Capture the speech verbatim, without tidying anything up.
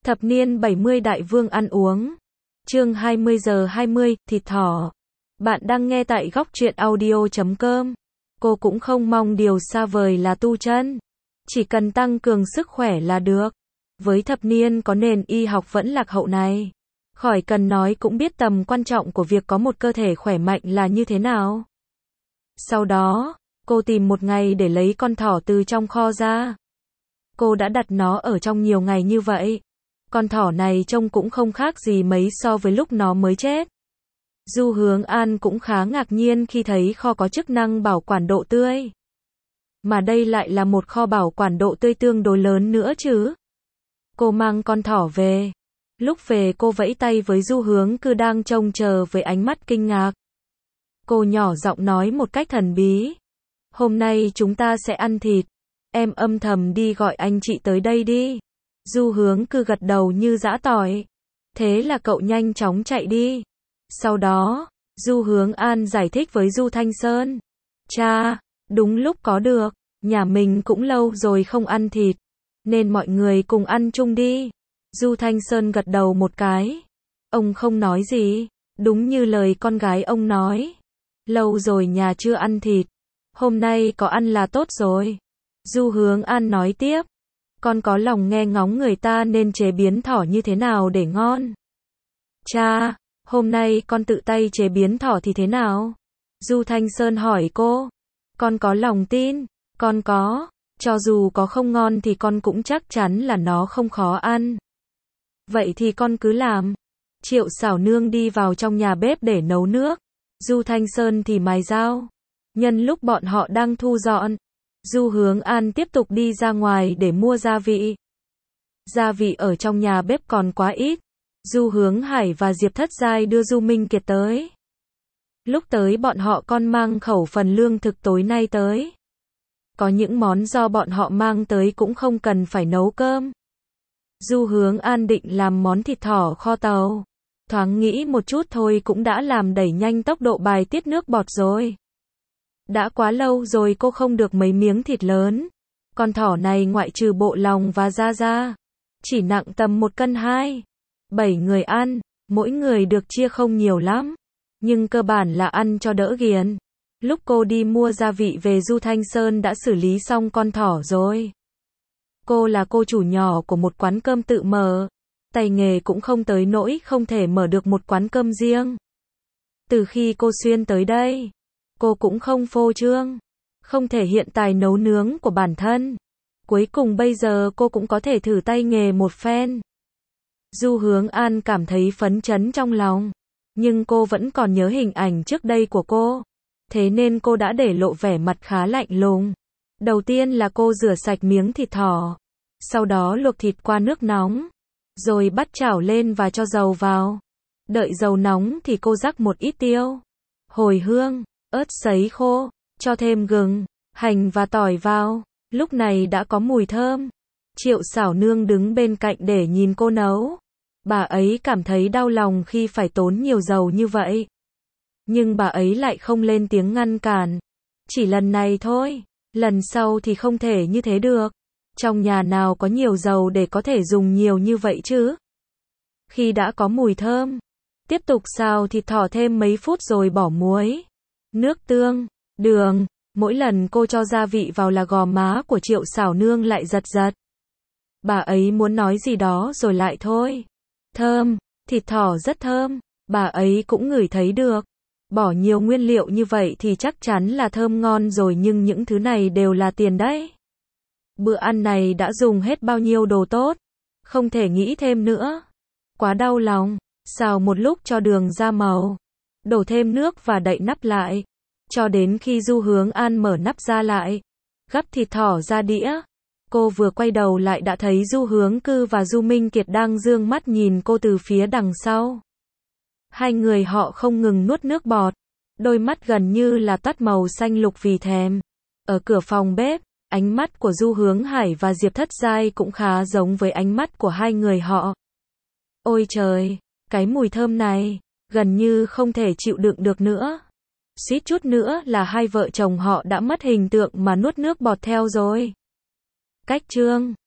Thập niên bảy mươi đại vương ăn uống. Chương hai mươi giờ hai mươi, thịt thỏ. Bạn đang nghe tại góc truyện audio chấm com. Cô cũng không mong điều xa vời là tu chân. Chỉ cần tăng cường sức khỏe là được. Với thập niên có nền y học vẫn lạc hậu này, khỏi cần nói cũng biết tầm quan trọng của việc có một cơ thể khỏe mạnh là như thế nào. Sau đó, cô tìm một ngày để lấy con thỏ từ trong kho ra. Cô đã đặt nó ở trong nhiều ngày như vậy. Con thỏ này trông cũng không khác gì mấy so với lúc nó mới chết. Du Hướng An cũng khá ngạc nhiên khi thấy kho có chức năng bảo quản độ tươi. Mà đây lại là một kho bảo quản độ tươi tương đối lớn nữa chứ. Cô mang con thỏ về. Lúc về cô vẫy tay với Du Hướng Cư đang trông chờ với ánh mắt kinh ngạc. Cô nhỏ giọng nói một cách thần bí. Hôm nay chúng ta sẽ ăn thịt. Em âm thầm đi gọi anh chị tới đây đi. Du Hướng Cư gật đầu như giã tỏi. Thế là cậu nhanh chóng chạy đi. Sau đó, Du Hướng An giải thích với Du Thanh Sơn. Cha, đúng lúc có được, nhà mình cũng lâu rồi không ăn thịt, nên mọi người cùng ăn chung đi. Du Thanh Sơn gật đầu một cái. Ông không nói gì, đúng như lời con gái ông nói. Lâu rồi nhà chưa ăn thịt, hôm nay có ăn là tốt rồi. Du Hướng An nói tiếp. Con có lòng nghe ngóng người ta nên chế biến thỏ như thế nào để ngon. Cha, hôm nay con tự tay chế biến thỏ thì thế nào? Du Thanh Sơn hỏi cô. Con có lòng tin, con có, cho dù có không ngon thì con cũng chắc chắn là nó không khó ăn. Vậy thì con cứ làm. Triệu Xảo Nương đi vào trong nhà bếp để nấu nước. Du Thanh Sơn thì mài dao. Nhân lúc bọn họ đang thu dọn, Du Hướng An tiếp tục đi ra ngoài để mua gia vị. Gia vị ở trong nhà bếp còn quá ít. Du Hướng Hải và Diệp Thất Giai đưa Du Minh Kiệt tới. Lúc tới bọn họ còn mang khẩu phần lương thực tối nay tới. Có những món do bọn họ mang tới cũng không cần phải nấu cơm. Du Hướng An định làm món thịt thỏ kho tàu. Thoáng nghĩ một chút thôi cũng đã làm đẩy nhanh tốc độ bài tiết nước bọt rồi. Đã quá lâu rồi cô không được mấy miếng thịt lớn. Con thỏ này ngoại trừ bộ lòng và da da, chỉ nặng tầm một cân hai. Bảy người ăn, mỗi người được chia không nhiều lắm. Nhưng cơ bản là ăn cho đỡ ghiền. Lúc cô đi mua gia vị về Du Thanh Sơn đã xử lý xong con thỏ rồi. Cô là cô chủ nhỏ của một quán cơm tự mở. Tay nghề cũng không tới nỗi không thể mở được một quán cơm riêng. Từ khi cô xuyên tới đây, cô cũng không phô trương, không thể hiện tài nấu nướng của bản thân. Cuối cùng bây giờ cô cũng có thể thử tay nghề một phen. Du Hướng An cảm thấy phấn chấn trong lòng, nhưng cô vẫn còn nhớ hình ảnh trước đây của cô. Thế nên cô đã để lộ vẻ mặt khá lạnh lùng. Đầu tiên là cô rửa sạch miếng thịt thỏ, sau đó luộc thịt qua nước nóng, rồi bắt chảo lên và cho dầu vào. Đợi dầu nóng thì cô rắc một ít tiêu, hồi hương, ớt sấy khô, cho thêm gừng, hành và tỏi vào. Lúc này đã có mùi thơm. Triệu Xảo Nương đứng bên cạnh để nhìn cô nấu. Bà ấy cảm thấy đau lòng khi phải tốn nhiều dầu như vậy. Nhưng bà ấy lại không lên tiếng ngăn cản. Chỉ lần này thôi, lần sau thì không thể như thế được. Trong nhà nào có nhiều dầu để có thể dùng nhiều như vậy chứ? Khi đã có mùi thơm, tiếp tục xào thịt thỏ thêm mấy phút rồi bỏ muối, nước tương, đường. Mỗi lần cô cho gia vị vào là gò má của Triệu Xảo Nương lại giật giật. Bà ấy muốn nói gì đó rồi lại thôi. Thơm, thịt thỏ rất thơm, bà ấy cũng ngửi thấy được. Bỏ nhiều nguyên liệu như vậy thì chắc chắn là thơm ngon rồi, nhưng những thứ này đều là tiền đấy. Bữa ăn này đã dùng hết bao nhiêu đồ tốt, không thể nghĩ thêm nữa. Quá đau lòng. Xào một lúc cho đường ra màu, đổ thêm nước và đậy nắp lại, cho đến khi Du Hướng An mở nắp ra lại, gắp thịt thỏ ra đĩa. Cô vừa quay đầu lại đã thấy Du Hướng Cư và Du Minh Kiệt đang dương mắt nhìn cô từ phía đằng sau. Hai người họ không ngừng nuốt nước bọt, đôi mắt gần như là toát màu xanh lục vì thèm. Ở cửa phòng bếp, ánh mắt của Du Hướng Hải và Diệp Thất Giai cũng khá giống với ánh mắt của hai người họ. Ôi trời, cái mùi thơm này, gần như không thể chịu đựng được nữa. Suýt chút nữa là hai vợ chồng họ đã mất hình tượng mà nuốt nước bọt theo rồi. Cách chương